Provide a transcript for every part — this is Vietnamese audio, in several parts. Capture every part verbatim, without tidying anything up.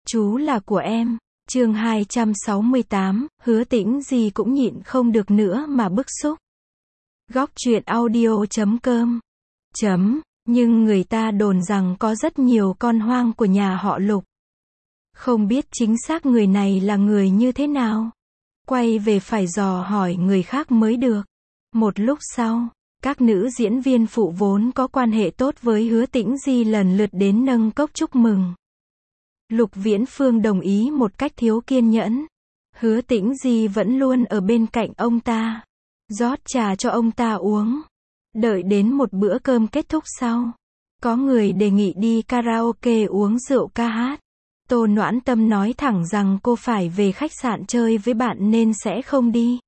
Chú là của em. Chương hai trăm sáu mươi tám, Hứa Tĩnh Di cũng nhịn không được nữa mà bức xúc. Góc truyện audio chấm com chấm, nhưng người ta đồn rằng có rất nhiều con hoang của nhà họ Lục. Không biết chính xác người này là người như thế nào. Quay về phải dò hỏi người khác mới được. Một lúc sau, các nữ diễn viên phụ vốn có quan hệ tốt với Hứa Tĩnh Di lần lượt đến nâng cốc chúc mừng. Lục Viễn Phương đồng ý một cách thiếu kiên nhẫn. Hứa Tĩnh Di vẫn luôn ở bên cạnh ông ta, rót trà cho ông ta uống. Đợi đến một bữa cơm kết thúc sau, có người đề nghị đi karaoke uống rượu ca hát. Tô Noãn Tâm nói thẳng rằng cô phải về khách sạn chơi với bạn nên sẽ không đi.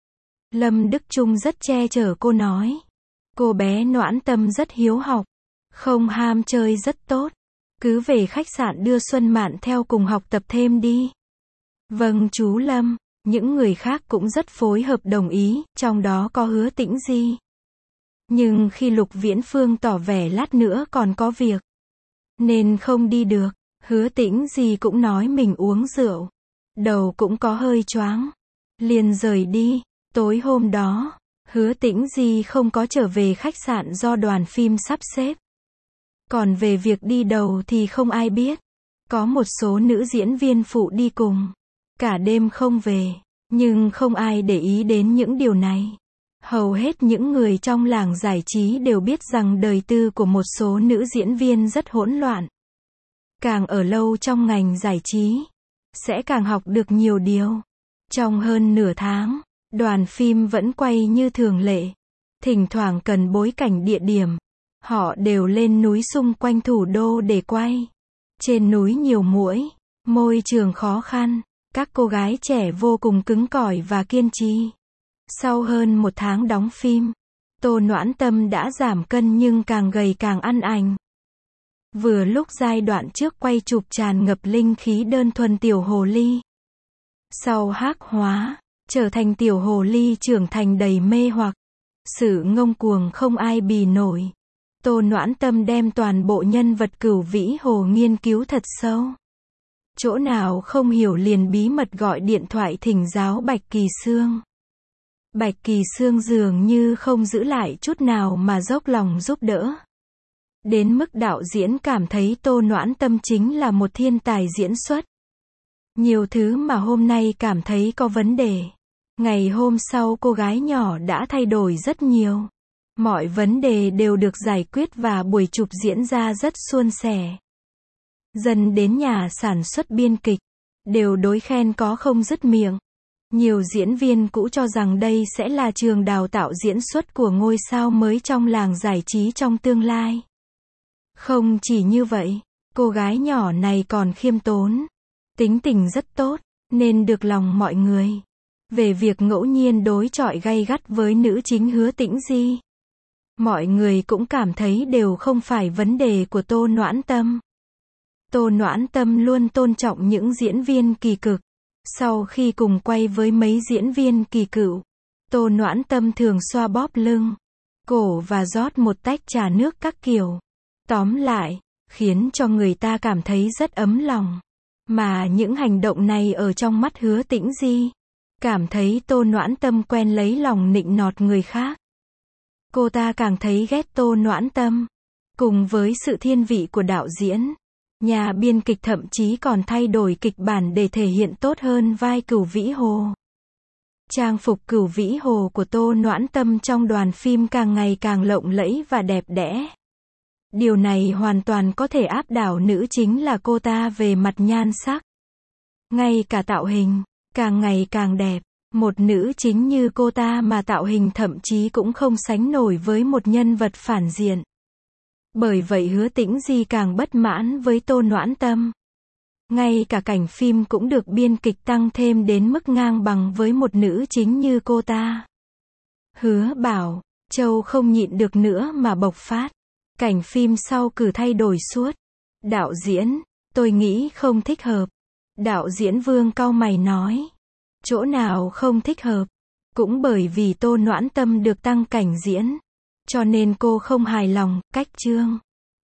Lâm Đức Chung rất che chở cô nói. Cô bé Noãn Tâm rất hiếu học, không ham chơi rất tốt. Cứ về khách sạn đưa Xuân Mạn theo cùng học tập thêm đi. Vâng chú Lâm. Những người khác cũng rất phối hợp đồng ý, trong đó có Hứa Tĩnh Di. Nhưng khi Lục Viễn Phương tỏ vẻ lát nữa còn có việc, nên không đi được, Hứa Tĩnh Di cũng nói mình uống rượu, đầu cũng có hơi choáng, liền rời đi. Tối hôm đó, Hứa Tĩnh Di không có trở về khách sạn do đoàn phim sắp xếp. Còn về việc đi đâu thì không ai biết. Có một số nữ diễn viên phụ đi cùng, cả đêm không về, nhưng không ai để ý đến những điều này. Hầu hết những người trong làng giải trí đều biết rằng đời tư của một số nữ diễn viên rất hỗn loạn. Càng ở lâu trong ngành giải trí, sẽ càng học được nhiều điều. Trong hơn nửa tháng, đoàn phim vẫn quay như thường lệ. Thỉnh thoảng cần bối cảnh địa điểm, họ đều lên núi xung quanh thủ đô để quay. Trên núi nhiều muỗi, môi trường khó khăn, các cô gái trẻ vô cùng cứng cỏi và kiên trì. Sau hơn một tháng đóng phim, Tô Noãn Tâm đã giảm cân nhưng càng gầy càng ăn ảnh. Vừa lúc giai đoạn trước quay chụp tràn ngập linh khí đơn thuần tiểu hồ ly. Sau hắc hóa, trở thành tiểu hồ ly trưởng thành đầy mê hoặc. Sự ngông cuồng không ai bì nổi. Tô Noãn Tâm đem toàn bộ nhân vật Cửu Vĩ Hồ nghiên cứu thật sâu. Chỗ nào không hiểu liền bí mật gọi điện thoại thỉnh giáo Bạch Kỳ Xương. Bạch Kỳ Xương dường như không giữ lại chút nào mà dốc lòng giúp đỡ. Đến mức đạo diễn cảm thấy Tô Noãn Tâm chính là một thiên tài diễn xuất. Nhiều thứ mà hôm nay cảm thấy có vấn đề, ngày hôm sau cô gái nhỏ đã thay đổi rất nhiều. Mọi vấn đề đều được giải quyết và buổi chụp diễn ra rất suôn sẻ. Dần đến nhà sản xuất biên kịch, đều đối khen có không dứt miệng. Nhiều diễn viên cũ cho rằng đây sẽ là trường đào tạo diễn xuất của ngôi sao mới trong làng giải trí trong tương lai. Không chỉ như vậy, cô gái nhỏ này còn khiêm tốn, tính tình rất tốt, nên được lòng mọi người. Về việc ngẫu nhiên đối chọi gay gắt với nữ chính Hứa Tĩnh Di, mọi người cũng cảm thấy đều không phải vấn đề của Tô Noãn Tâm. Tô Noãn Tâm luôn tôn trọng những diễn viên kỳ cực. Sau khi cùng quay với mấy diễn viên kỳ cựu, Tô Noãn Tâm thường xoa bóp lưng, cổ và rót một tách trà nước các kiểu. Tóm lại, khiến cho người ta cảm thấy rất ấm lòng. Mà những hành động này ở trong mắt Hứa Tĩnh Di, cảm thấy Tô Noãn Tâm quen lấy lòng nịnh nọt người khác. Cô ta càng thấy ghét Tô Noãn Tâm. Cùng với sự thiên vị của đạo diễn, nhà biên kịch thậm chí còn thay đổi kịch bản để thể hiện tốt hơn vai Cửu Vĩ Hồ. Trang phục Cửu Vĩ Hồ của Tô Noãn Tâm trong đoàn phim càng ngày càng lộng lẫy và đẹp đẽ. Điều này hoàn toàn có thể áp đảo nữ chính là cô ta về mặt nhan sắc. Ngay cả tạo hình, càng ngày càng đẹp. Một nữ chính như cô ta mà tạo hình thậm chí cũng không sánh nổi với một nhân vật phản diện. Bởi vậy Hứa Tĩnh Di càng bất mãn với Tô Noãn Tâm. Ngay cả cảnh phim cũng được biên kịch tăng thêm đến mức ngang bằng với một nữ chính như cô ta. Hứa Bảo, Châu không nhịn được nữa mà bộc phát. Cảnh phim sau cử thay đổi suốt. Đạo diễn, tôi nghĩ không thích hợp. Đạo diễn Vương cau mày nói. Chỗ nào không thích hợp? Cũng bởi vì Tô Noãn Tâm được tăng cảnh diễn, cho nên cô không hài lòng. Cách chương